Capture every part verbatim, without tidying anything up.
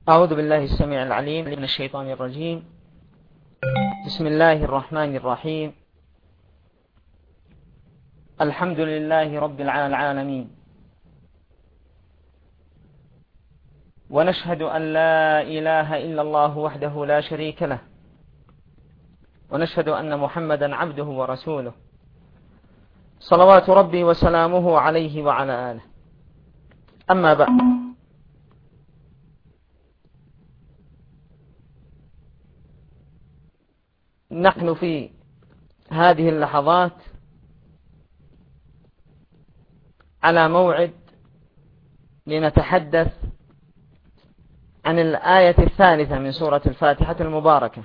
أعوذ بالله السميع العليم من الشيطان الرجيم. بسم الله الرحمن الرحيم. الحمد لله رب العالمين، ونشهد أن لا إله إلا الله وحده لا شريك له، ونشهد أن محمدا عبده ورسوله، صلوات ربي وسلامه عليه وعلى آله. أما بعد، نحن في هذه اللحظات على موعد لنتحدث عن الآية الثالثة من سورة الفاتحة المباركة،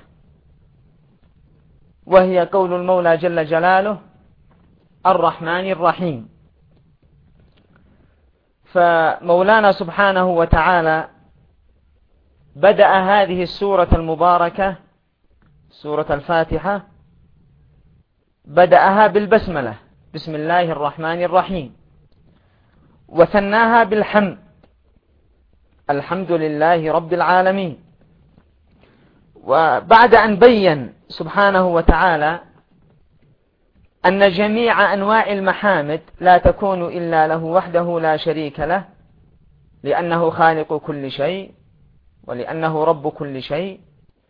وهي قول المولى جل جلاله الرحمن الرحيم. فمولانا سبحانه وتعالى بدأ هذه السورة المباركة، سورة الفاتحة، بدأها بالبسملة، بسم الله الرحمن الرحيم، وثناها بالحمد، الحمد لله رب العالمين. وبعد أن بين سبحانه وتعالى أن جميع أنواع المحامد لا تكون إلا له وحده لا شريك له، لأنه خالق كل شيء ولأنه رب كل شيء.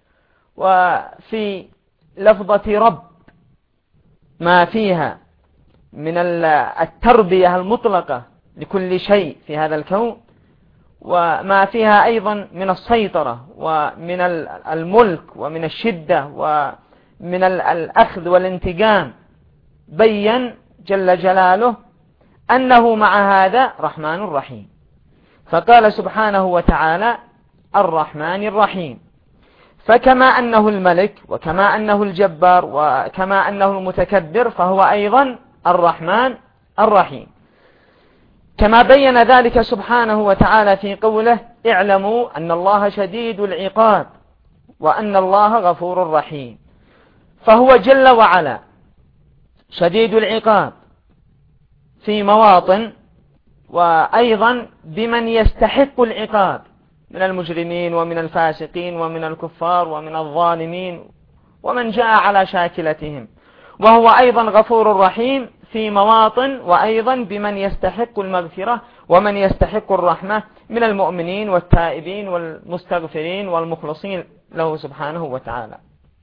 وفي لفظة رب ما فيها من التربية المطلقة لكل شيء في هذا الكون، وما فيها أيضا من السيطرة ومن الملك ومن الشدة ومن الأخذ والانتقام. بين جل جلاله أنه مع هذا رحمن رحيم، فقال سبحانه وتعالى الرحمن الرحيم. فكما أنه الملك وكما أنه الجبار وكما أنه المتكبر، فهو أيضا الرحمن الرحيم، كما بين ذلك سبحانه وتعالى في قوله اعلموا أن الله شديد العقاب وأن الله غفور رحيم. فهو جل وعلا شديد العقاب في مواطن، وأيضا بمن يستحق العقاب من المجرمين ومن الفاسقين ومن الكفار ومن الظالمين ومن جاء على شاكلتهم. وهو أيضا غفور رحيم في مواطن، وأيضا بمن يستحق المغفرة ومن يستحق الرحمة من المؤمنين والتائبين والمستغفرين والمخلصين له سبحانه وتعالى.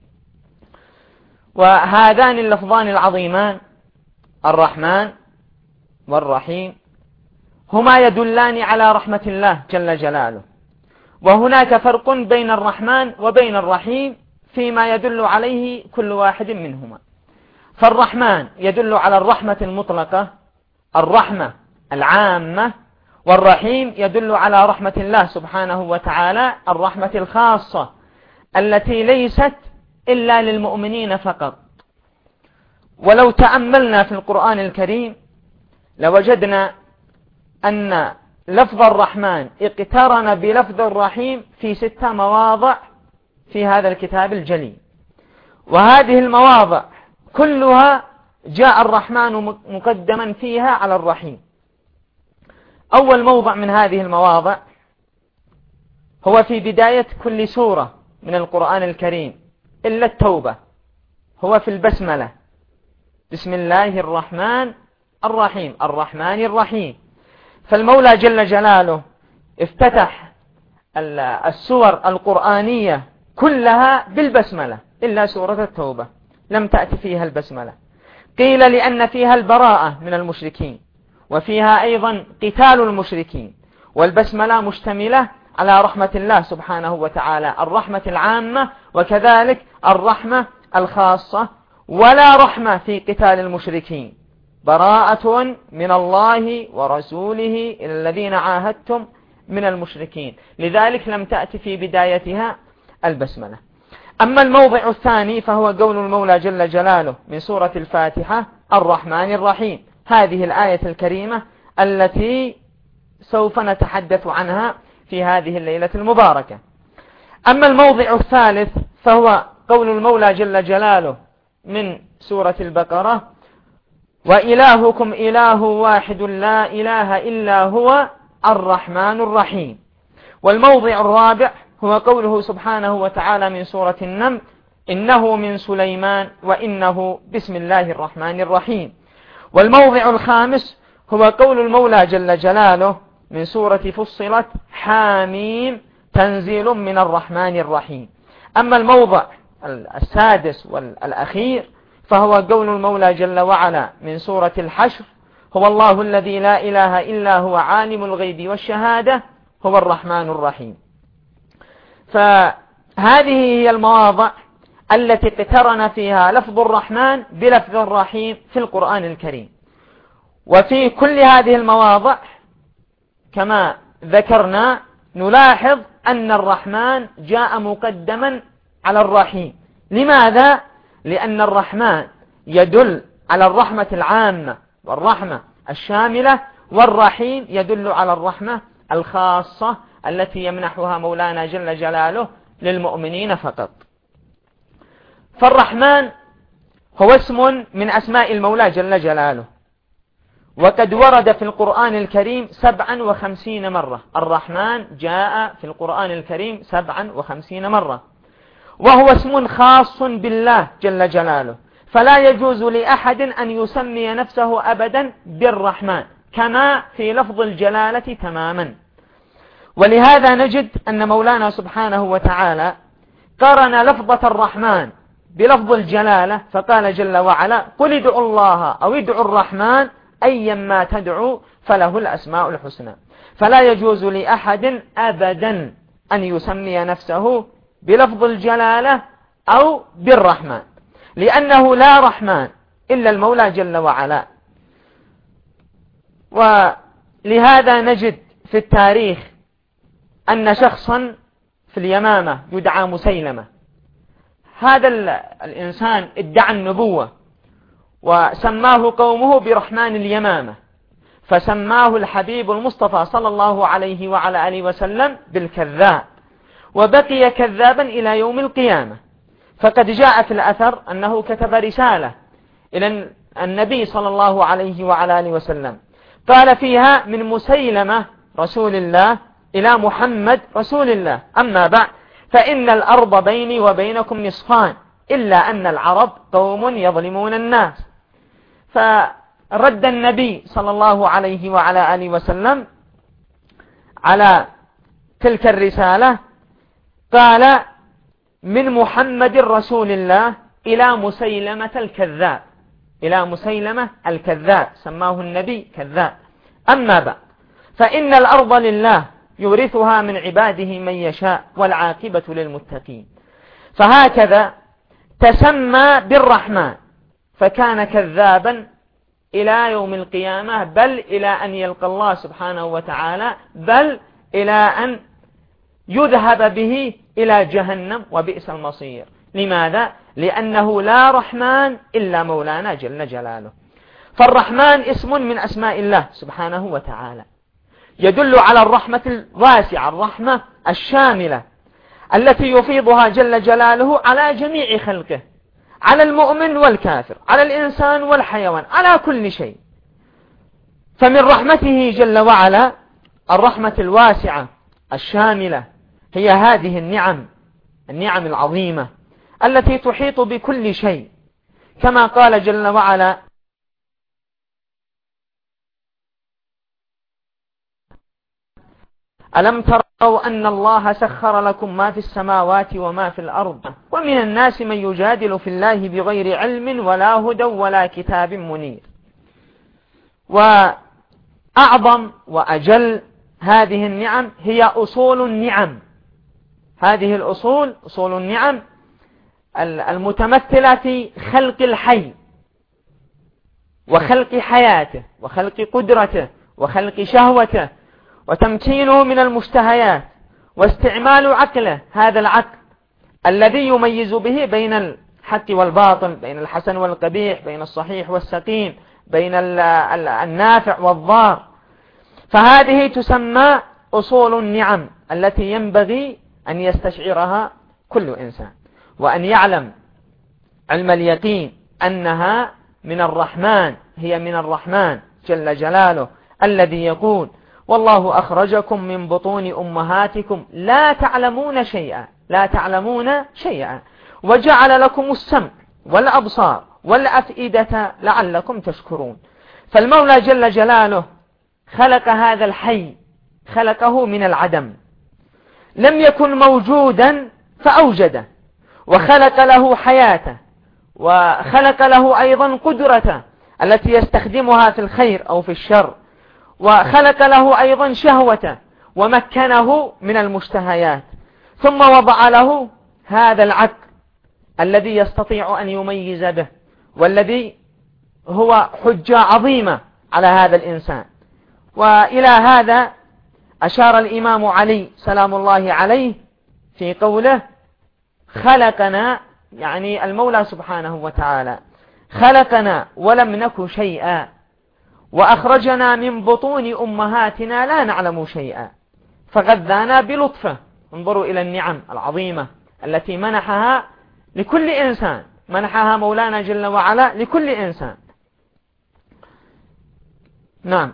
وهذان اللفظان العظيمان الرحمن والرحيم هما يدلان على رحمة الله جل جلاله. وهناك فرق بين الرحمن وبين الرحيم فيما يدل عليه كل واحد منهما. فالرحمن يدل على الرحمة المطلقة، الرحمة العامة، والرحيم يدل على رحمة الله سبحانه وتعالى، الرحمة الخاصة التي ليست إلا للمؤمنين فقط. ولو تأملنا في القرآن الكريم لوجدنا أن لفظ الرحمن اقترن بلفظ الرحيم في ستة مواضع في هذا الكتاب الجليل، وهذه المواضع كلها جاء الرحمن مقدما فيها على الرحيم. أول موضع من هذه المواضع هو في بداية كل سورة من القرآن الكريم إلا التوبة، هو في البسملة، بسم الله الرحمن الرحيم، الرحمن الرحيم. فالمولى جل جلاله افتتح السور القرآنية كلها بالبسملة إلا سورة التوبة لم تأتي فيها البسملة. قيل لأن فيها البراءة من المشركين، وفيها أيضا قتال المشركين، والبسملة مشتملة على رحمة الله سبحانه وتعالى، الرحمة العامة وكذلك الرحمة الخاصة. ولا رحمة في قتال المشركين، براءة من الله ورسوله إلى الذين عاهدتم من المشركين، لذلك لم تأتي في بدايتها البسملة. أما الموضع الثاني فهو قول المولى جل جلاله من سورة الفاتحة الرحمن الرحيم، هذه الآية الكريمة التي سوف نتحدث عنها في هذه الليلة المباركة. أما الموضع الثالث فهو قول المولى جل جلاله من سورة البقرة وإلهكم إله واحد لا إله إلا هو الرحمن الرحيم. والموضع الرابع هو قوله سبحانه وتعالى من سورة النمل: إنه من سليمان وإنه بسم الله الرحمن الرحيم. والموضع الخامس هو قول المولى جل جلاله من سورة فصلت: حاميم تنزيل من الرحمن الرحيم. أما الموضع السادس والأخير فهو قول المولى جل وعلا من سورة الحشر: هو الله الذي لا إله إلا هو عالم الغيب والشهادة هو الرحمن الرحيم. فهذه هي المواضع التي اقترن فيها لفظ الرحمن بلفظ الرحيم في القرآن الكريم. وفي كل هذه المواضع كما ذكرنا نلاحظ أن الرحمن جاء مقدما على الرحيم. لماذا؟ لأن الرحمن يدل على الرحمة العامة والرحمة الشاملة، والرحيم يدل على الرحمة الخاصة التي يمنحها مولانا جل جلاله للمؤمنين فقط. فالرحمن هو اسم من أسماء المولى جل جلاله، وقد ورد في القرآن الكريم سبعا وخمسين مرة. الرحمن جاء في القرآن الكريم سبعا وخمسين مرة، وهو اسم خاص بالله جل جلاله، فلا يجوز لأحد أن يسمي نفسه أبدا بالرحمن كما في لفظ الجلالة تماما. ولهذا نجد أن مولانا سبحانه وتعالى قارن لفظة الرحمن بلفظ الجلالة، فقال جل وعلا: قل ادعوا الله أو ادعوا الرحمن أيما تدعوا فله الأسماء الحسنى. فلا يجوز لأحد أبدا أن يسمي نفسه بلفظ الجلالة أو بالرحمن، لأنه لا رحمن إلا المولى جل وعلا. ولهذا نجد في التاريخ أن شخصا في اليمامة يدعى مسيلمة، هذا الإنسان ادعى النبوة وسماه قومه برحمن اليمامة، فسماه الحبيب المصطفى صلى الله عليه وعلى آله وسلم بالكذاب، وبقي كذابا إلى يوم القيامة. فقد جاء في الأثر أنه كتب رسالة إلى النبي صلى الله عليه وعلى آله وسلم قال فيها: من مسيلمة رسول الله إلى محمد رسول الله، أما بعد فإن الأرض بيني وبينكم نصفان إلا أن العرب قوم يظلمون الناس. فرد النبي صلى الله عليه وعلى آله وسلم على تلك الرسالة قال: من محمد رسول الله إلى مسيلمة الكذاب، إلى مسيلمة الكذاب، سماه النبي كذاب. أما بعد فإن الأرض لله يورثها من عباده من يشاء والعاقبة للمتقين. فهكذا تسمى بالرحمن، فكان كذابا إلى يوم القيامة، بل إلى أن يلقى الله سبحانه وتعالى، بل إلى أن يذهب به إلى جهنم وبئس المصير. لماذا؟ لأنه لا رحمن إلا مولانا جل جلاله. فالرحمن اسم من أسماء الله سبحانه وتعالى، يدل على الرحمة الواسعة، الرحمة الشاملة التي يفيضها جل جلاله على جميع خلقه، على المؤمن والكافر، على الإنسان والحيوان، على كل شيء. فمن رحمته جل وعلا الرحمة الواسعة الشاملة هي هذه النعم، النعم العظيمة التي تحيط بكل شيء، كما قال جل وعلا: ألم تروا أن الله سخر لكم ما في السماوات وما في الأرض ومن الناس من يجادل في الله بغير علم ولا هدى ولا كتاب منير. وأعظم وأجل هذه النعم هي أصول النعم. هذه الأصول، أصول النعم المتمثلة في خلق الحي وخلق حياته وخلق قدرته وخلق شهوته وتمكينه من المشتهيات واستعمال عقله، هذا العقل الذي يميز به بين الحق والباطل، بين الحسن والقبيح، بين الصحيح والسقيم، بين النافع والضار. فهذه تسمى أصول النعم التي ينبغي أن يستشعرها كل إنسان، وأن يعلم علم اليقين أنها من الرحمن، هي من الرحمن جل جلاله الذي يقول: والله أخرجكم من بطون أمهاتكم لا تعلمون شيئا لا تعلمون شيئا وجعل لكم السمع والأبصار والأفئدة لعلكم تشكرون. فالمولى جل جلاله خلق هذا الحي، خلقه من العدم، لم يكن موجودا فأوجده، وخلق له حياته، وخلق له أيضا قدرته التي يستخدمها في الخير أو في الشر، وخلق له أيضا شهوته ومكنه من المشتهيات، ثم وضع له هذا العقل الذي يستطيع أن يميز به، والذي هو حجة عظيمة على هذا الإنسان. وإلى هذا أشار الإمام علي سلام الله عليه في قوله: خلقنا، يعني المولى سبحانه وتعالى خلقنا ولم نك شيئا، وأخرجنا من بطون أمهاتنا لا نعلم شيئا، فغذانا بلطفه. انظروا إلى النعم العظيمة التي منحها لكل إنسان، منحها مولانا جل وعلا لكل إنسان. نعم،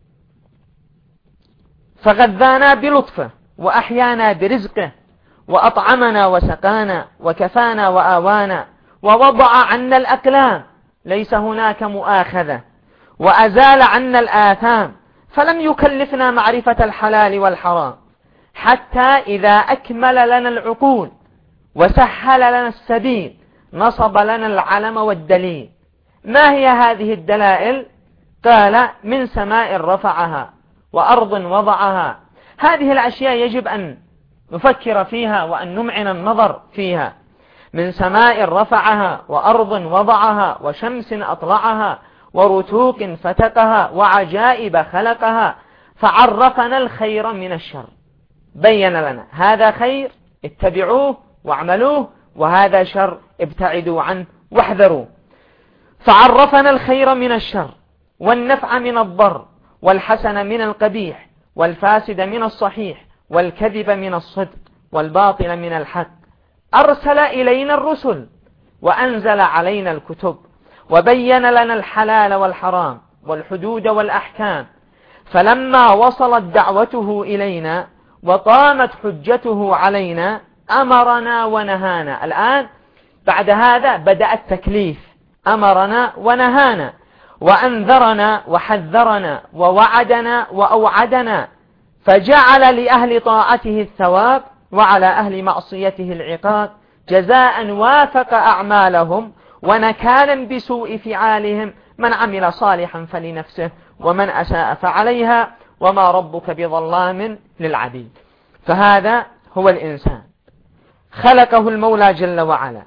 فغذانا بلطفه وأحيانا برزقه وأطعمنا وسقانا وكفانا وآوانا ووضع عنا الأقلام، ليس هناك مؤاخذة، وأزال عنا الآثام، فلم يكلفنا معرفة الحلال والحرام، حتى إذا أكمل لنا العقول وسهل لنا السبيل نصب لنا العلم والدليل. ما هي هذه الدلائل؟ قال: من سماء رفعها وأرض وضعها. هذه الأشياء يجب أن نفكر فيها وأن نمعن النظر فيها. من سماء رفعها وأرض وضعها وشمس أطلعها ورتوق فتقها وعجائب خلقها، فعرفنا الخير من الشر، بين لنا هذا خير اتبعوه واعملوه، وهذا شر ابتعدوا عنه واحذروا. فعرفنا الخير من الشر، والنفع من الضر، والحسن من القبيح، والفاسد من الصحيح، والكذب من الصدق، والباطل من الحق. أرسل إلينا الرسل وأنزل علينا الكتب، وبين لنا الحلال والحرام والحدود والأحكام. فلما وصلت دعوته إلينا وقامت حجته علينا أمرنا ونهانا. الآن بعد هذا بدأ التكليف، أمرنا ونهانا، وأنذرنا وحذرنا ووعدنا وأوعدنا، فجعل لأهل طاعته الثواب وعلى أهل معصيته العقاب، جزاء وافق أعمالهم ونكالا بسوء فعالهم. من عمل صالحا فلنفسه ومن أساء فعليها وما ربك بظلام للعبيد. فهذا هو الإنسان، خلقه المولى جل وعلا،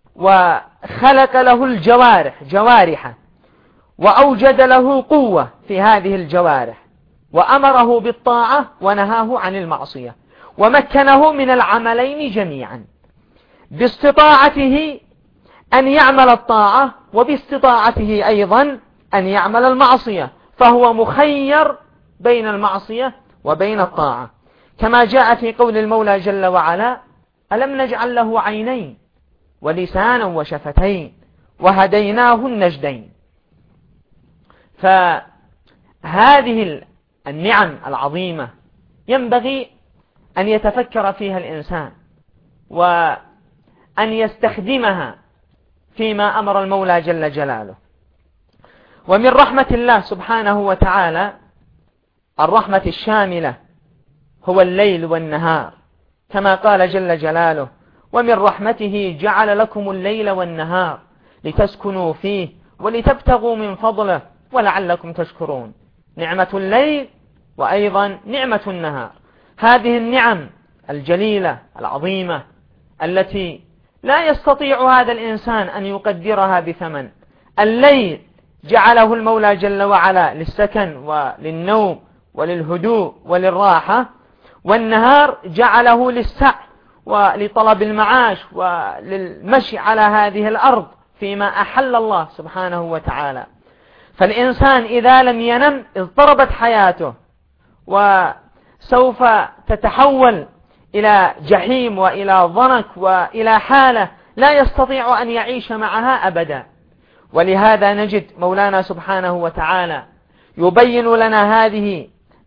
وخلق له الجوارح جوارحه، وأوجد له قوة في هذه الجوارح، وأمره بالطاعة ونهاه عن المعصية، ومكنه من العملين جميعا، باستطاعته أن يعمل الطاعة وباستطاعته أيضا أن يعمل المعصية، فهو مخير بين المعصية وبين الطاعة، كما جاء في قول المولى جل وعلا: ألم نجعل له عينين ولسانا وشفتين وهديناه النجدين. فهذه النعم العظيمة ينبغي أن يتفكر فيها الإنسان وأن يستخدمها فيما أمر المولى جل جلاله. ومن رحمة الله سبحانه وتعالى الرحمة الشاملة هو الليل والنهار، كما قال جل جلاله: ومن رحمته جعل لكم الليل والنهار لتسكنوا فيه ولتبتغوا من فضله ولعلكم تشكرون. نعمة الليل وأيضا نعمة النهار، هذه النعم الجليلة العظيمة التي لا يستطيع هذا الإنسان أن يقدرها بثمن. الليل جعله المولى جل وعلا للسكن وللنوم وللهدوء وللراحة، والنهار جعله للسعي ولطلب المعاش وللمشي على هذه الأرض فيما أحل الله سبحانه وتعالى. فالإنسان إذا لم ينم اضطربت حياته، وسوف تتحول إلى جحيم وإلى ضنك وإلى حالة لا يستطيع أن يعيش معها أبدا. ولهذا نجد مولانا سبحانه وتعالى يبين لنا هذه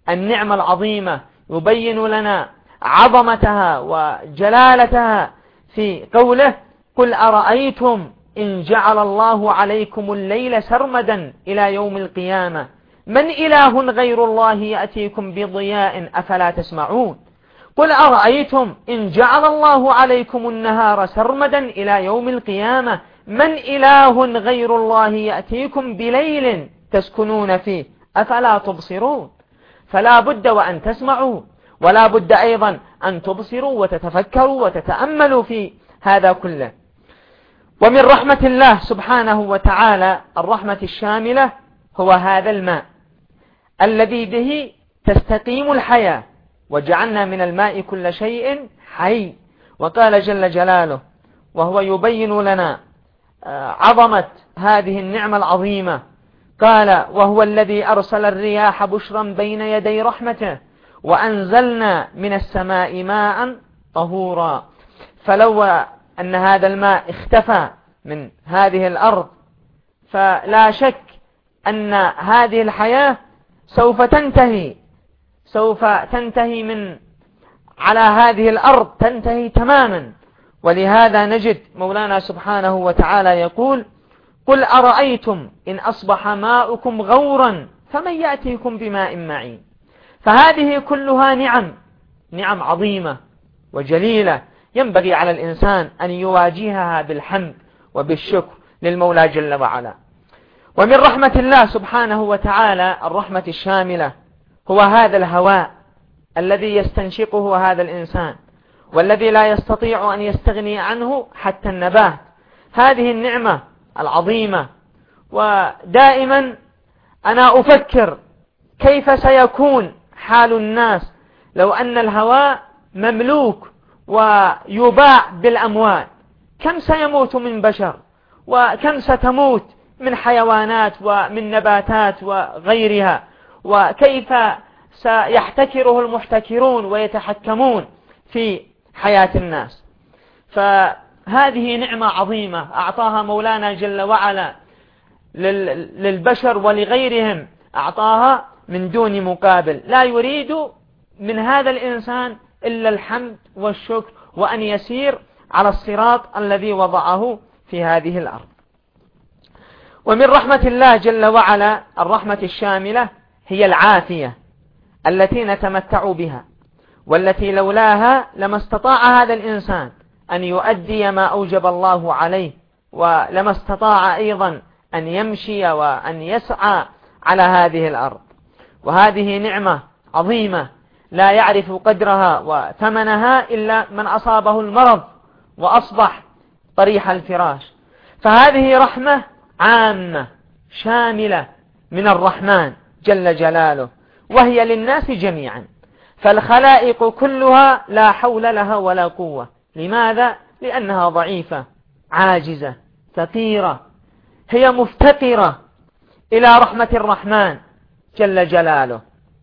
النعمة العظيمة، يبين لنا عظمتها وجلالتها في قوله: قل أرأيتم إن جعل الله عليكم الليل سرمدا إلى يوم القيامة من إله غير الله يأتيكم بضياء أفلا تسمعون. قل أرأيتم إن جعل الله عليكم النهار سرمدا إلى يوم القيامة من إله غير الله يأتيكم بليل تسكنون فيه أفلا تبصرون. فلا بد وأن تسمعوا، ولا بد أيضا أن تبصروا وتتفكروا وتتأملوا في هذا كله. ومن رحمة الله سبحانه وتعالى الرحمة الشاملة هو هذا الماء الذي به تستقيم الحياة، وجعلنا من الماء كل شيء حي. وقال جل جلاله وهو يبين لنا عظمة هذه النعمة العظيمة، قال: وهو الذي أرسل الرياح بشرا بين يدي رحمته وأنزلنا من السماء ماء طهورا. فلو أن هذا الماء اختفى من هذه الأرض فلا شك أن هذه الحياة سوف تنتهي سوف تنتهي من على هذه الأرض، تنتهي تماما. ولهذا نجد مولانا سبحانه وتعالى يقول: قل أرأيتم إن أصبح ماؤكم غورا فمن يأتيكم بماء معين. فهذه كلها نعم نعم عظيمة وجليلة، ينبغي على الإنسان أن يواجهها بالحمد وبالشكر للمولى جل وعلا. ومن رحمة الله سبحانه وتعالى الرحمة الشاملة هو هذا الهواء الذي يستنشقه هذا الإنسان، والذي لا يستطيع أن يستغني عنه حتى النبات. هذه النعمة العظيمة. ودائما أنا أفكر كيف سيكون حال الناس لو أن الهواء مملوك ويباع بالأموال. كم سيموت من بشر، وكم ستموت من حيوانات ومن نباتات وغيرها، وكيف سيحتكره المحتكرون ويتحكمون في حياة الناس. فهذه نعمة عظيمة أعطاها مولانا جل وعلا للبشر ولغيرهم، أعطاها من دون مقابل، لا يريد من هذا الإنسان إلا الحمد والشكر، وأن يسير على الصراط الذي وضعه في هذه الأرض. ومن رحمة الله جل وعلا الرحمة الشاملة هي العافية التي نتمتع بها، والتي لولاها لما استطاع هذا الإنسان أن يؤدي ما أوجب الله عليه، ولما استطاع أيضا أن يمشي وأن يسعى على هذه الأرض. وهذه نعمة عظيمة لا يعرف قدرها وثمنها إلا من أصابه المرض وأصبح طريح الفراش. فهذه رحمة عامة شاملة من الرحمن جل جلاله، وهي للناس جميعا. فالخلائق كلها لا حول لها ولا قوة. لماذا؟ لأنها ضعيفة عاجزة فقيرة، هي مفتقرة إلى رحمة الرحمن جل جلاله.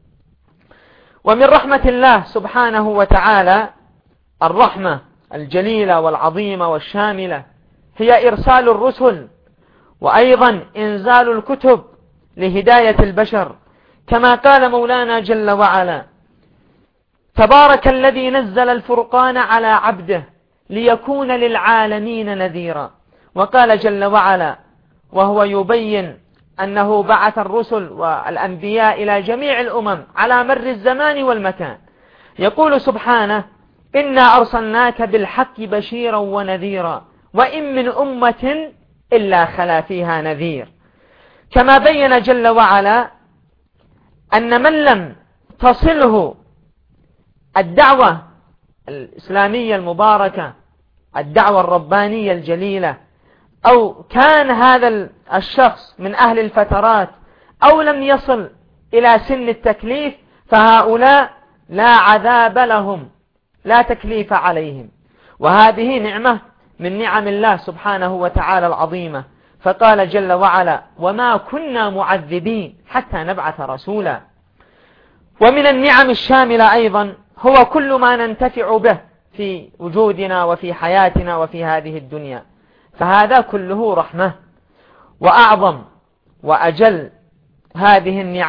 ومن رحمة الله سبحانه وتعالى الرحمة الجليلة والعظيمة والشاملة هي إرسال الرسل، وأيضا إنزال الكتب لهداية البشر، كما قال مولانا جل وعلا: تبارك الذي نزل الفرقان على عبده ليكون للعالمين نذيرا. وقال جل وعلا وهو يبين أنه بعث الرسل والأنبياء إلى جميع الأمم على مر الزمان والمكان، يقول سبحانه: إنا أرسلناك بالحق بشيرا ونذيرا وإن من أمة إلا خلا فيها نذير. كما بين جل وعلا أن من لم تصله الدعوة الإسلامية المباركة، الدعوة الربانية الجليلة، أو كان هذا الشخص من أهل الفترات أو لم يصل إلى سن التكليف، فهؤلاء لا عذاب لهم، لا تكليف عليهم. وهذه نعمة من نعم الله سبحانه وتعالى العظيمة. فقال جل وعلا: وما كنا معذبين حتى نبعث رسولا. ومن النعم الشاملة أيضا هو كل ما ننتفع به في وجودنا وفي حياتنا وفي هذه الدنيا، فهذا كله رحمة. وأعظم وأجل هذه النعم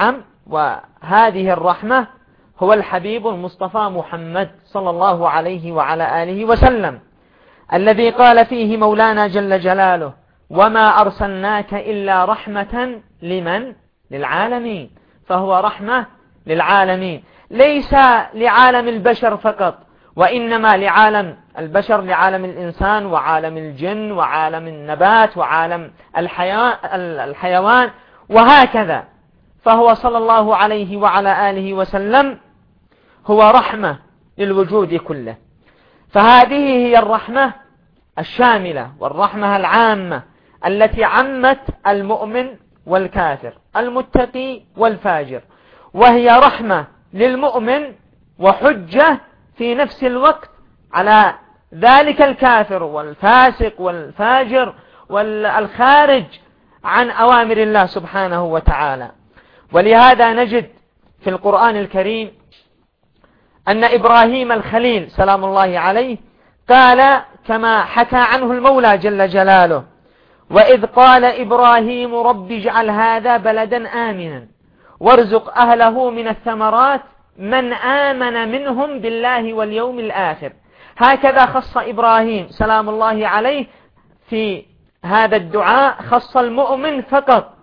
وهذه الرحمة هو الحبيب المصطفى محمد صلى الله عليه وعلى آله وسلم، الذي قال فيه مولانا جل جلاله: وما أرسلناك إلا رحمة لمن؟ للعالمين. فهو رحمة للعالمين، ليس لعالم البشر فقط، وإنما لعالم البشر، لعالم الإنسان وعالم الجن وعالم النبات وعالم الحيوان وهكذا. فهو صلى الله عليه وعلى آله وسلم هو رحمة للوجود كله. فهذه هي الرحمة الشاملة والرحمة العامة التي عمت المؤمن والكافر، المتقي والفاجر، وهي رحمة للمؤمن وحجة في نفس الوقت على ذلك الكافر والفاسق والفاجر والخارج عن أوامر الله سبحانه وتعالى. ولهذا نجد في القرآن الكريم أن إبراهيم الخليل سلام الله عليه قال كما حكى عنه المولى جل جلاله: وإذ قال إبراهيم رب اجعل هذا بلدا آمنا وارزق أهله من الثمرات من آمن منهم بالله واليوم الآخر. هكذا خص إبراهيم سلام الله عليه في هذا الدعاء، خص المؤمن فقط: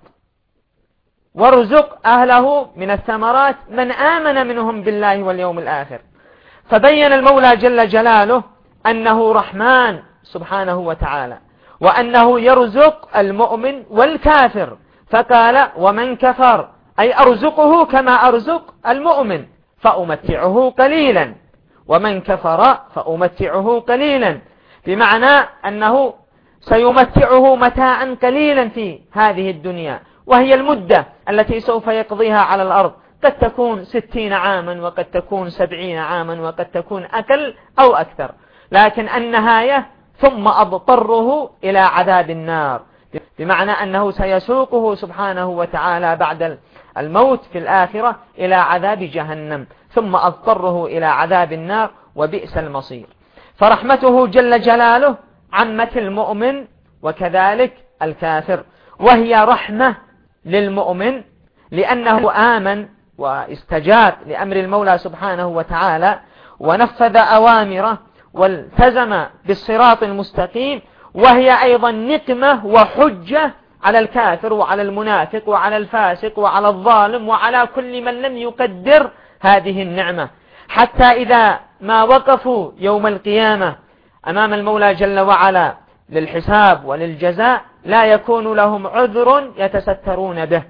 وارزق أهله من الثمرات من آمن منهم بالله واليوم الآخر. فبين المولى جل جلاله أنه رحمن سبحانه وتعالى، وأنه يرزق المؤمن والكافر، فقال: ومن كفر أي أرزقه كما أرزق المؤمن فأمتعه قليلا، ومن كفر فأمتعه قليلا، بمعنى أنه سيمتعه متاعا قليلا في هذه الدنيا، وهي المدة التي سوف يقضيها على الأرض، قد تكون ستين عاما وقد تكون سبعين عاما وقد تكون أقل أو أكثر، لكن النهاية ثم أضطره إلى عذاب النار، بمعنى أنه سيسوقه سبحانه وتعالى بعد الموت في الآخرة إلى عذاب جهنم، ثم أضطره إلى عذاب النار، وبئس المصير. فرحمته جل جلاله عمت المؤمن وكذلك الكافر، وهي رحمة للمؤمن لأنه آمن واستجاب لأمر المولى سبحانه وتعالى ونفذ أوامره والتزم بالصراط المستقيم، وهي أيضا نقمة وحجة على الكافر وعلى المنافق وعلى الفاسق وعلى الظالم وعلى كل من لم يقدر هذه النعمة، حتى إذا ما وقفوا يوم القيامة أمام المولى جل وعلا للحساب وللجزاء لا يكون لهم عذر يتسترون به.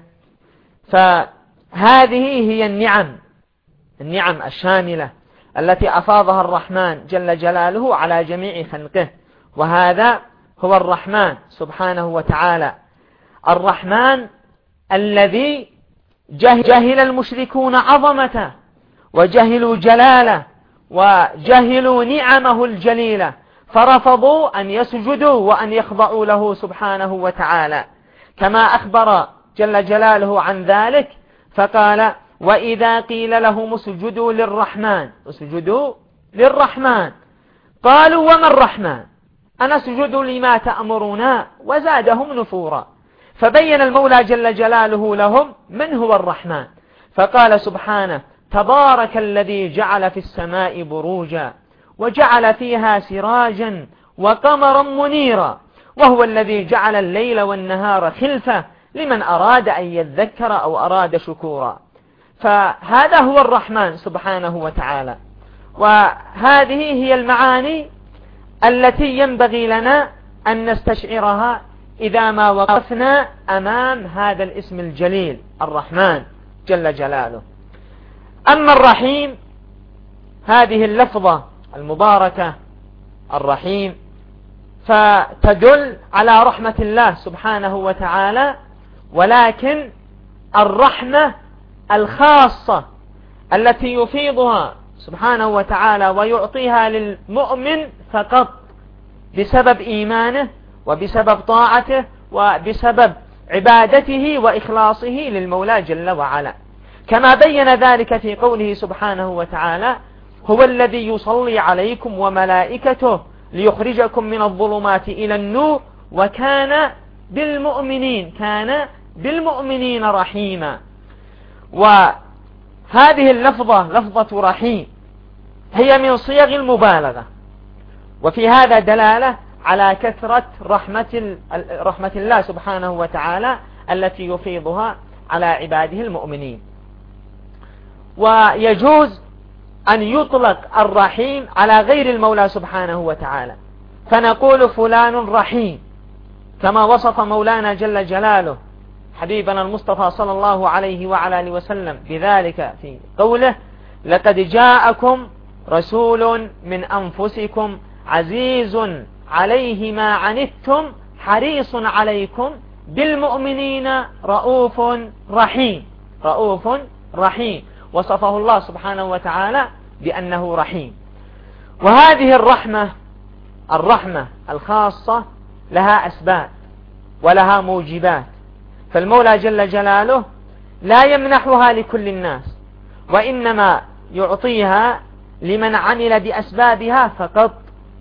فهذه هي النعم النعم الشاملة التي أفاضها الرحمن جل جلاله على جميع خلقه، وهذا هو الرحمن سبحانه وتعالى، الرحمن الذي جهل المشركون عظمته وجهلوا جلاله وجهلوا نعمه الجليلة، فرفضوا أن يسجدوا وأن يخضعوا له سبحانه وتعالى، كما أخبر جل جلاله عن ذلك فقال: وإذا قيل لهم اسجدوا للرحمن اسجدوا للرحمن قالوا وما الرحمن أنسجد لما تأمرنا وزادهم نفورا. فبين المولى جل جلاله لهم من هو الرحمن، فقال سبحانه: تبارك الذي جعل في السماء بروجا وجعل فيها سراجا وقمرا منيرا وهو الذي جعل الليل والنهار خلفة لمن أراد أن يذكر أو أراد شكورا. فهذا هو الرحمن سبحانه وتعالى، وهذه هي المعاني التي ينبغي لنا أن نستشعرها إذا ما وقفنا أمام هذا الاسم الجليل الرحمن جل جلاله. أما الرحيم، هذه اللفظة المباركة الرحيم فتدل على رحمة الله سبحانه وتعالى، ولكن الرحمة الخاصة التي يفيضها سبحانه وتعالى ويعطيها للمؤمن فقط بسبب إيمانه وبسبب طاعته وبسبب عبادته وإخلاصه للمولى جل وعلا، كما بين ذلك في قوله سبحانه وتعالى: هو الذي يصلي عليكم وملائكته ليخرجكم من الظلمات إلى النور وكان بالمؤمنين كان بالمؤمنين رحيما. وهذه اللفظة لفظة رحيم هي من صيغ المبالغة، وفي هذا دلالة على كثرة رحمة رحمة الله سبحانه وتعالى التي يفيضها على عباده المؤمنين. ويجوز أن يطلق الرحيم على غير المولى سبحانه وتعالى، فنقول فلان رحيم كما وصف مولانا جل جلاله حبيبنا المصطفى صلى الله عليه وعلى آله وسلم بذلك في قوله: لقد جاءكم رسول من أنفسكم عزيز عليه ما عنتم حريص عليكم بالمؤمنين رؤوف رحيم. رؤوف رحيم، وصفه الله سبحانه وتعالى بأنه رحيم. وهذه الرحمة الرحمة الخاصة لها أسباب ولها موجبات، فالمولى جل جلاله لا يمنحها لكل الناس، وإنما يعطيها لمن عمل بأسبابها فقط.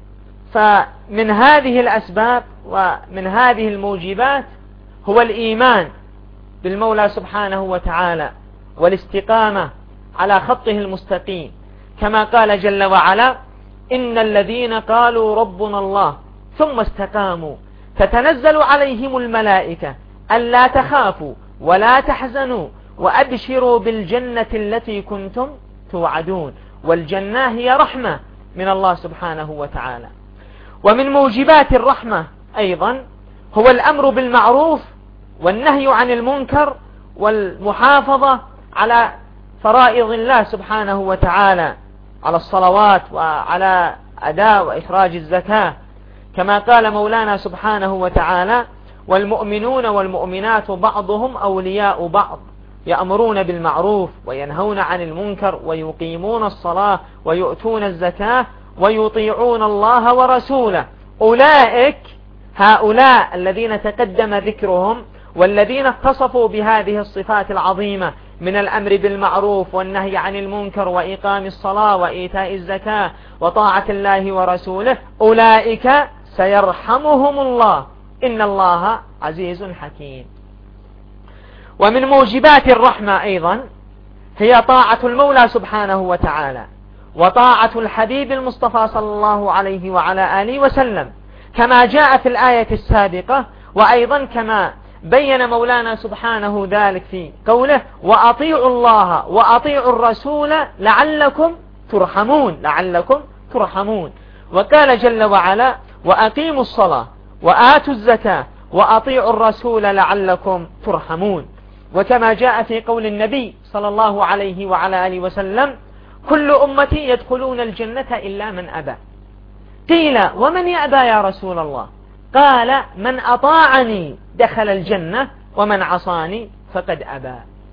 فمن هذه الأسباب ومن هذه الموجبات هو الإيمان بالمولى سبحانه وتعالى والاستقامة على خطه المستقيم، كما قال جل وعلا: إن الذين قالوا ربنا الله ثم استقاموا تتنزل عليهم الملائكة ألا تخافوا ولا تحزنوا وأبشروا بالجنة التي كنتم توعدون. والجنة هي رحمة من الله سبحانه وتعالى. ومن موجبات الرحمة أيضا هو الأمر بالمعروف والنهي عن المنكر والمحافظة على فرائض الله سبحانه وتعالى، على الصلوات وعلى أداء وإخراج الزكاة، كما قال مولانا سبحانه وتعالى: والمؤمنون والمؤمنات بعضهم أولياء بعض يأمرون بالمعروف وينهون عن المنكر ويقيمون الصلاة ويؤتون الزكاة ويطيعون الله ورسوله. أولئك هؤلاء الذين تقدم ذكرهم والذين اتصفوا بهذه الصفات العظيمة من الأمر بالمعروف والنهي عن المنكر وإقام الصلاة وإيتاء الزكاة وطاعة الله ورسوله، أولئك سيرحمهم الله إن الله عزيز حكيم. ومن موجبات الرحمة أيضا هي طاعة المولى سبحانه وتعالى وطاعة الحبيب المصطفى صلى الله عليه وعلى آله وسلم، كما جاء في الآية السابقة، وأيضا كما بين مولانا سبحانه ذلك في قوله: وأطيعوا الله وأطيعوا الرسول لعلكم ترحمون. لعلكم ترحمون. وقال جل وعلا: وأقيموا الصلاة وآتوا الزكاة وأطيعوا الرسول لعلكم ترحمون. وكما جاء في قول النبي صلى الله عليه وعلى آله وسلم: كل أمتي يدخلون الجنة إلا من أبى. قيل: ومن يأبى يا رسول الله؟ قال: من أطاعني دخل الجنة ومن عصاني فقد أبى.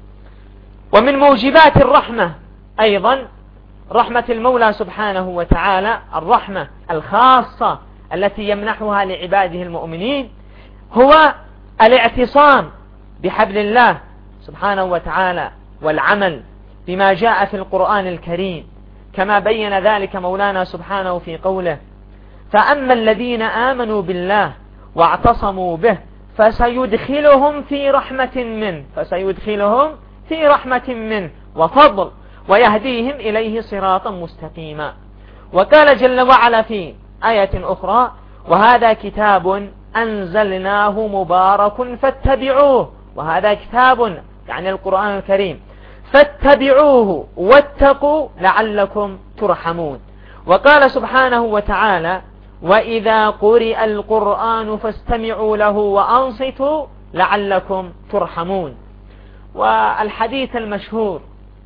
ومن موجبات الرحمة أيضا رحمة المولى سبحانه وتعالى، الرحمة الخاصة التي يمنحها لعباده المؤمنين، هو الاعتصام بحبل الله سبحانه وتعالى والعمل بما جاء في القرآن الكريم، كما بين ذلك مولانا سبحانه في قوله: فأما الذين آمنوا بالله واعتصموا به فسيدخلهم في رحمة منه فسيدخلهم في رحمة منه وفضل ويهديهم إليه صراطا مستقيما. وقال جل وعلا في آية أخرى: وهذا كتاب أنزلناه مبارك فاتبعوه. وهذا كتاب يعني القرآن الكريم، فاتبعوه واتقوا لعلكم ترحمون. وقال سبحانه وتعالى: وإذا قرئ القرآن فاستمعوا له وأنصتوا لعلكم ترحمون. والحديث المشهور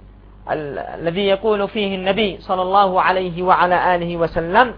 الذي يقول فيه النبي صلى الله عليه وعلى آله وسلم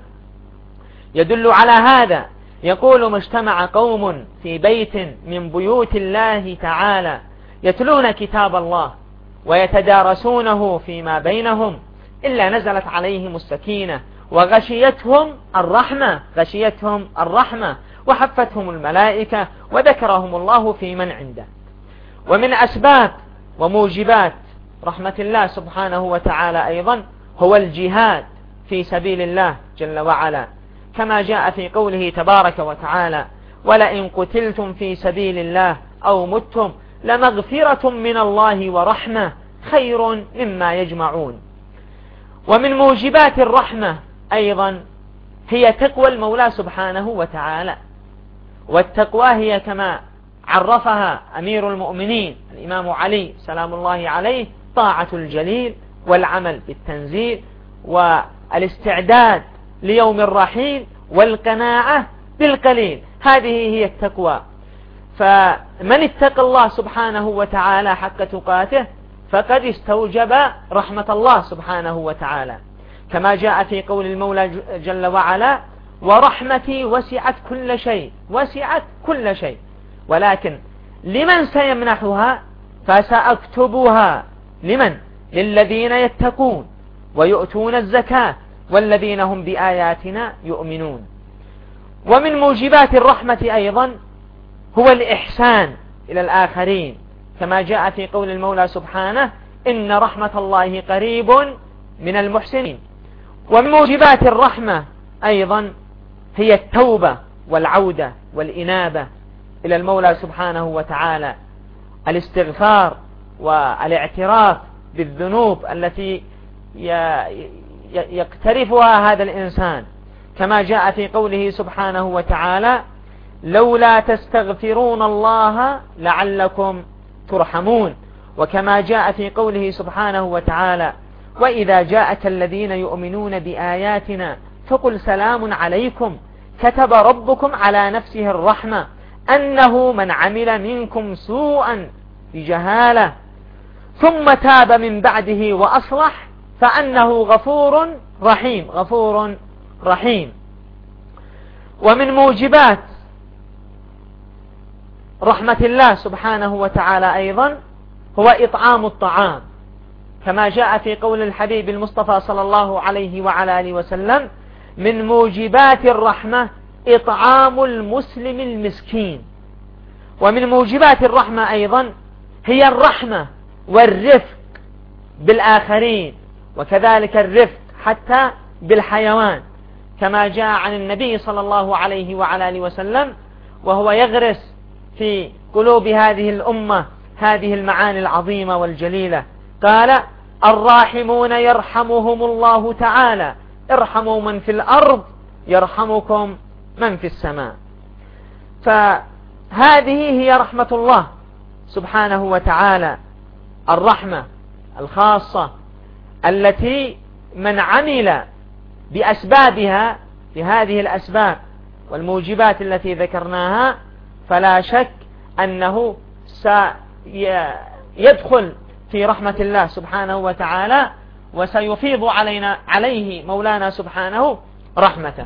يدل على هذا، يقول: ما اجتمع قوم في بيت من بيوت الله تعالى يتلون كتاب الله ويتدارسونه فيما بينهم إلا نزلت عليهم السكينة وغشيتهم الرحمة غشيتهم الرحمة وحفتهم الملائكة وذكرهم الله في من عنده. ومن أسباب وموجبات رحمة الله سبحانه وتعالى أيضا هو الجهاد في سبيل الله جل وعلا، كما جاء في قوله تبارك وتعالى: ولئن قتلتم في سبيل الله أو متم لمغفرة من الله ورحمة خير مما يجمعون. ومن موجبات الرحمة أيضا هي تقوى المولى سبحانه وتعالى، والتقوى هي كما عرفها أمير المؤمنين الإمام علي سلام الله عليه طاعة الجليل والعمل بالتنزيل والاستعداد ليوم الرحيل والقناعة بالقليل، هذه هي التقوى. فمن اتقى الله سبحانه وتعالى حق تقاته فقد استوجب رحمة الله سبحانه وتعالى، كما جاء في قول المولى جل وعلا: ورحمتي وسعت كل شيء، وسعت كل شيء، ولكن لمن سيمنحها؟ فسأكتبها لمن؟ للذين يتقون ويؤتون الزكاة والذين هم بآياتنا يؤمنون. ومن موجبات الرحمة أيضا هو الإحسان إلى الآخرين، كما جاء في قول المولى سبحانه: إن رحمة الله قريب من المحسنين. ومن موجبات الرحمة أيضا هي التوبة والعودة والإنابة إلى المولى سبحانه وتعالى، الاستغفار والاعتراف بالذنوب التي يقترفها هذا الإنسان، كما جاء في قوله سبحانه وتعالى: لولا تستغفرون الله لعلكم ترحمون. وكما جاء في قوله سبحانه وتعالى: وإذا جاءك الذين يؤمنون بآياتنا فقل سلام عليكم كتب ربكم على نفسه الرحمة أنه من عمل منكم سوءا بجهالة ثم تاب من بعده وأصلح فأنه غفور رحيم، غفور رحيم. ومن موجبات رحمة الله سبحانه وتعالى أيضا هو إطعام الطعام، كما جاء في قول الحبيب المصطفى صلى الله عليه وعلى آله وسلم: من موجبات الرحمة إطعام المسلم المسكين. ومن موجبات الرحمة أيضا هي الرحمة والرفق بالآخرين، وكذلك الرفق حتى بالحيوان، كما جاء عن النبي صلى الله عليه وعلى آله وسلم وهو يغرس في قلوب هذه الأمة هذه المعاني العظيمة والجليلة، قال: الراحمون يرحمهم الله تعالى، ارحموا من في الأرض يرحمكم من في السماء. فهذه هي رحمة الله سبحانه وتعالى، الرحمة الخاصة التي من عمل بأسبابها بهذه الأسباب والموجبات التي ذكرناها فلا شك أنه سيدخل في رحمة الله سبحانه وتعالى وسيفيض علينا عليه مولانا سبحانه رحمته.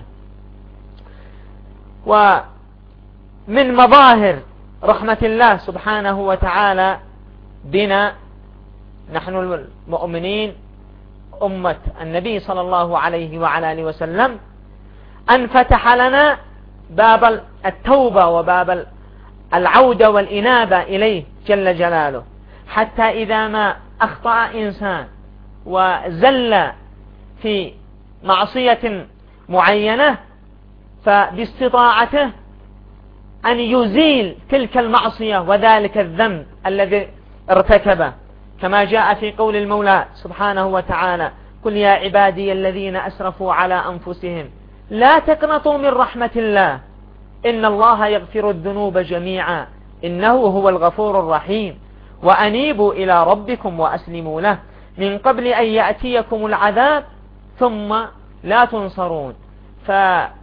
ومن مظاهر رحمة الله سبحانه وتعالى بنا نحن المؤمنين أمة النبي صلى الله عليه وعلى آله وسلم أن فتح لنا باب التوبة وباب العودة والإنابة إليه جل جلاله، حتى إذا ما أخطأ إنسان وزل في معصية معينة فباستطاعته أن يزيل تلك المعصية وذلك الذنب الذي ارتكبه، كما جاء في قول المولى سبحانه وتعالى: قل يا عبادي الذين أسرفوا على أنفسهم لا تقنطوا من رحمة الله إن الله يغفر الذنوب جميعا إنه هو الغفور الرحيم وأنيبوا إلى ربكم وأسلموا له من قبل أن يأتيكم العذاب ثم لا تنصرون. ففتح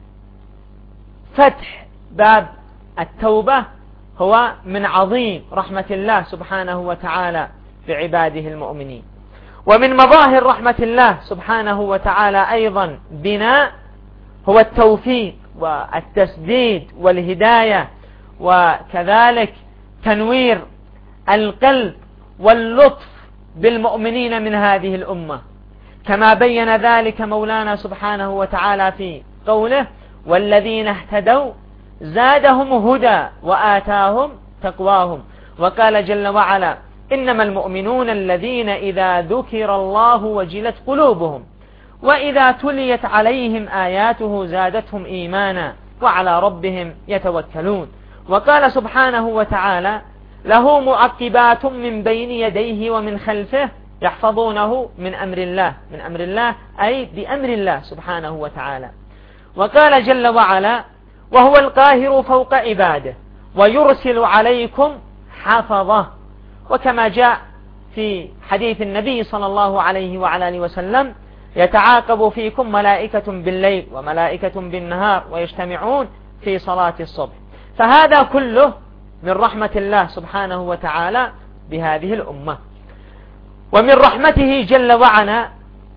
باب التوبة هو من عظيم رحمة الله سبحانه وتعالى بعباده المؤمنين. ومن مظاهر رحمة الله سبحانه وتعالى أيضا بنا هو التوفيق والتسديد والهداية، وكذلك تنوير القلب واللطف بالمؤمنين من هذه الأمة، كما بين ذلك مولانا سبحانه وتعالى في قوله: والذين اهتدوا زادهم هدى وآتاهم تقواهم. وقال جل وعلا: إنما المؤمنون الذين إذا ذكر الله وجلت قلوبهم وإذا تليت عليهم آياته زادتهم إيمانا وعلى ربهم يتوكلون. وقال سبحانه وتعالى: له معقبات من بين يديه ومن خلفه يحفظونه من أمر الله، من أمر الله أي بأمر الله سبحانه وتعالى. وقال جل وعلا: وهو القاهر فوق عباده ويرسل عليكم حفظه. وكما جاء في حديث النبي صلى الله عليه وعلى آله وسلم: يتعاقب فيكم ملائكة بالليل وملائكة بالنهار ويجتمعون في صلاة الصبح. فهذا كله من رحمة الله سبحانه وتعالى بهذه الأمة. ومن رحمته جل وعلا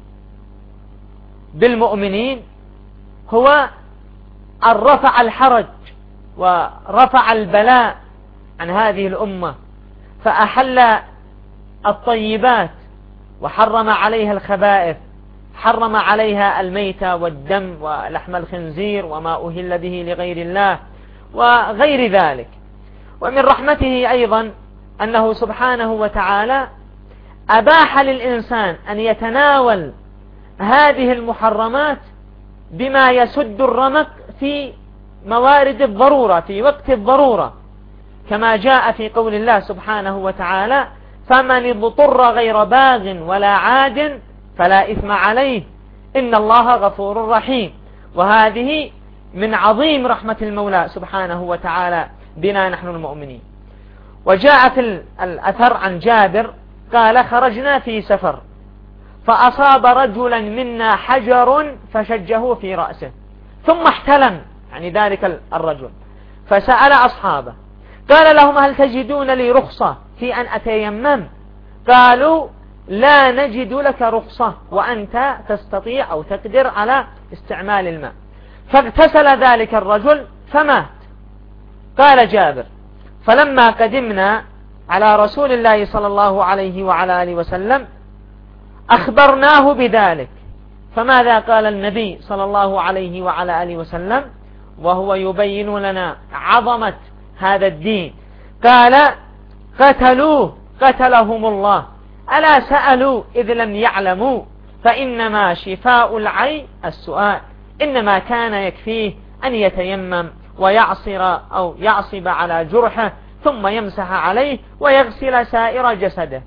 بالمؤمنين هو أن رفع الحرج ورفع البلاء عن هذه الأمة، فأحل الطيبات وحرم عليها الخبائث، حرم عليها الميت والدم ولحم الخنزير وما أهل به لغير الله وغير ذلك. ومن رحمته أيضا أنه سبحانه وتعالى أباح للإنسان أن يتناول هذه المحرمات بما يسد الرمق في موارد الضرورة، في وقت الضرورة، كما جاء في قول الله سبحانه وتعالى: فمن اضطر غير باغ ولا عاد فلا إثم عليه إن الله غفور رحيم. وهذه من عظيم رحمة المولى سبحانه وتعالى بنا نحن المؤمنين. وجاء في الأثر عن جابر قال: خرجنا في سفر فأصاب رجلا منا حجر فشجه في رأسه ثم احتلم، يعني ذلك الرجل، فسأل أصحابه قال لهم: هل تجدون لي رخصة في أن أتيمم؟ قالوا: لا نجد لك رخصة وأنت تستطيع أو تقدر على استعمال الماء. فاغتسل ذلك الرجل فمات. قال جابر: فلما قدمنا على رسول الله صلى الله عليه وعلى آله وسلم أخبرناه بذلك، فماذا قال النبي صلى الله عليه وعلى آله وسلم وهو يبين لنا عظمة هذا الدين؟ قال: قتلوه قتلهم الله، ألا سألوا إذ لم يعلموا، فإنما شفاء العي السؤال، إنما كان يكفيه أن يتيمم ويعصر أو يعصب على جرحه ثم يمسح عليه ويغسل سائر جسده.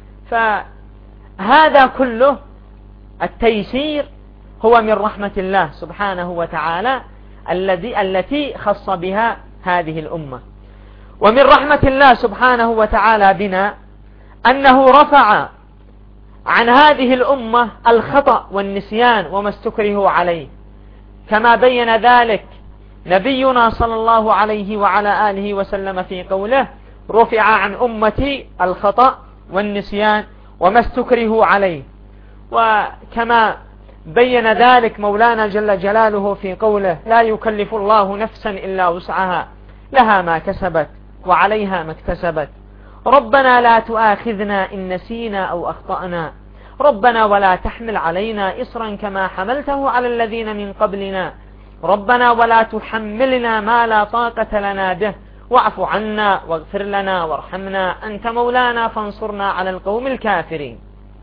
فهذا كله التيسير هو من رحمة الله سبحانه وتعالى الذي التي خص بها هذه الأمة. ومن رحمة الله سبحانه وتعالى بنا أنه رفع عن هذه الأمة الخطأ والنسيان وما استكرهوا عليه، كما بين ذلك نبينا صلى الله عليه وعلى آله وسلم في قوله: رفع عن أمتي الخطأ والنسيان وما استكرهوا عليه. وكما بين ذلك مولانا جل جلاله في قوله: لا يكلف الله نفسا إلا وسعها لها ما كسبت وعليها ما اكتسبت، ربنا لا تؤاخذنا إن نسينا أو أخطأنا، ربنا ولا تحمل علينا إصرا كما حملته على الذين من قبلنا، ربنا ولا تحملنا ما لا طاقة لنا به، واعف عنا واغفر لنا وارحمنا أنت مولانا فانصرنا على القوم الكافرين.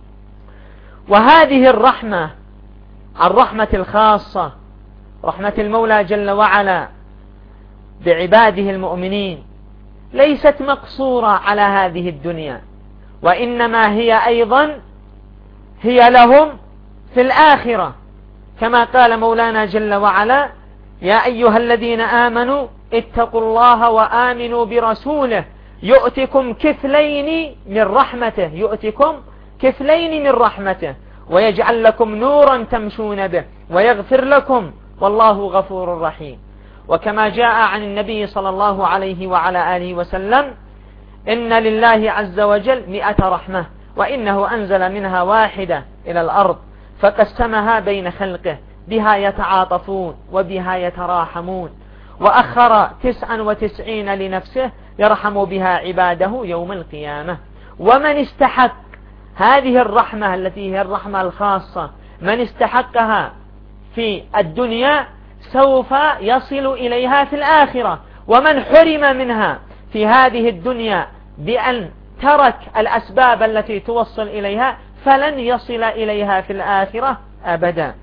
وهذه الرحمة، الرحمة الخاصة، رحمة المولى جل وعلا بعباده المؤمنين، ليست مقصورة على هذه الدنيا، وإنما هي أيضا هي لهم في الآخرة، كما قال مولانا جل وعلا: يا أيها الذين آمنوا اتقوا الله وآمنوا برسوله يؤتكم كفلين من رحمته، يؤتكم كفلين من رحمته ويجعل لكم نورا تمشون به ويغفر لكم والله غفور رحيم. وكما جاء عن النبي صلى الله عليه وعلى آله وسلم: إن لله عز وجل مئة رحمة وإنه أنزل منها واحدة إلى الأرض فقسمها بين خلقه بها يتعاطفون وبها يتراحمون، وأخر تسعا وتسعين لنفسه يرحم بها عباده يوم القيامة. ومن استحق هذه الرحمة التي هي الرحمة الخاصة، من استحقها في الدنيا سوف يصل إليها في الآخرة، ومن حرم منها في هذه الدنيا بأن ترك الأسباب التي توصل إليها فلن يصل إليها في الآخرة أبدا.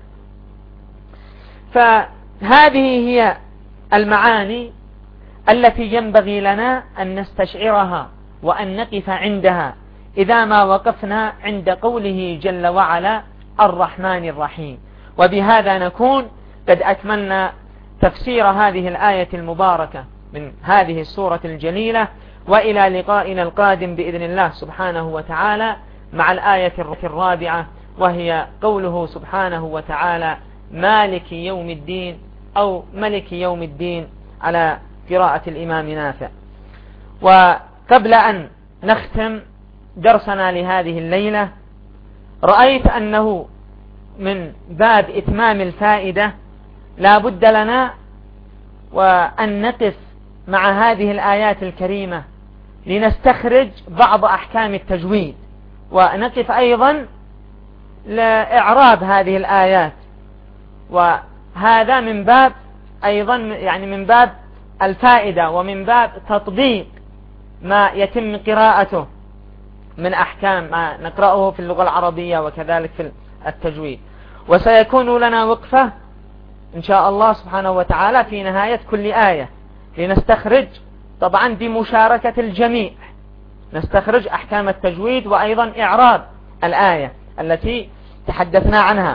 فهذه هي المعاني التي ينبغي لنا أن نستشعرها وأن نقف عندها إذا ما وقفنا عند قوله جل وعلا الرحمن الرحيم. وبهذا نكون قد أكملنا تفسير هذه الآية المباركة من هذه السورة الجليلة، وإلى لقائنا القادم بإذن الله سبحانه وتعالى مع الآية الرابعة، وهي قوله سبحانه وتعالى مالك يوم الدين أو ملك يوم الدين على قراءة الإمام نافع. وقبل أن نختم درسنا لهذه الليلة، رأيت أنه من باب إتمام الفائدة لا بد لنا وأن نقف مع هذه الآيات الكريمة لنستخرج بعض أحكام التجويد، ونقف أيضا لإعراب هذه الآيات، وهذا من باب أيضا يعني من باب الفائدة ومن باب تطبيق ما يتم قراءته من أحكام ما نقرأه في اللغة العربية وكذلك في التجويد. وسيكون لنا وقفة إن شاء الله سبحانه وتعالى في نهاية كل آية لنستخرج طبعا بمشاركة الجميع، نستخرج أحكام التجويد وأيضا إعراب الآية التي تحدثنا عنها،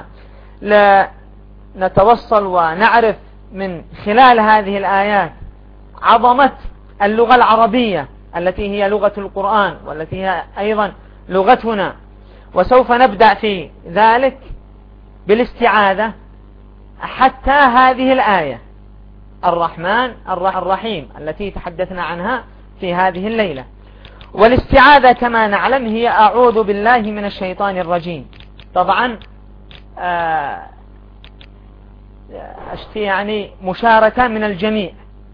لنتوصل ونعرف من خلال هذه الآيات عظمة اللغة العربية التي هي لغة القرآن والتي هي أيضا لغتنا. وسوف نبدأ في ذلك بالاستعاذة حتى هذه الآية الرحمن الرحيم التي تحدثنا عنها في هذه الليلة. والاستعاذة كما نعلم هي أعوذ بالله من الشيطان الرجيم. طبعا أشتي يعني مشاركة من الجميع.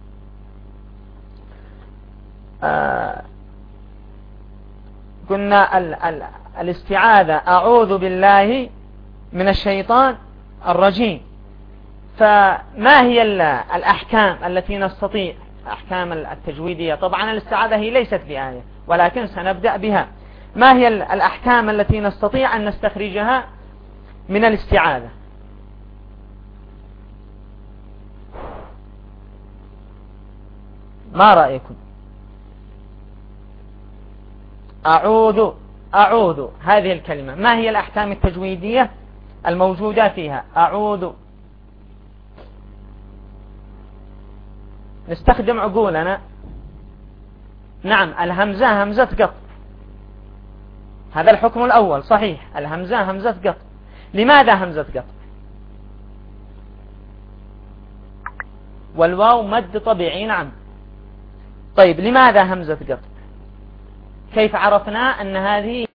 قلنا ال ال الاستعاذة أعوذ بالله من الشيطان الرجيم. فما هي الأحكام التي نستطيع أحكام التجويدية؟ طبعا الاستعاذة هي ليست بآية ولكن سنبدأ بها. ما هي الأحكام التي نستطيع أن نستخرجها من الاستعاذة؟ ما رأيكم؟ أعوذ أعوذ هذه الكلمة ما هي الأحكام التجويدية الموجودة فيها؟ أعوذ. نستخدم عقولنا. نعم، الهمزة همزة قطع، هذا الحكم الأول صحيح، الهمزة همزة قطع. لماذا همزة قطع؟ والواو مد طبيعي. نعم. طيب لماذا همزة قطع؟ كيف عرفنا أن هذه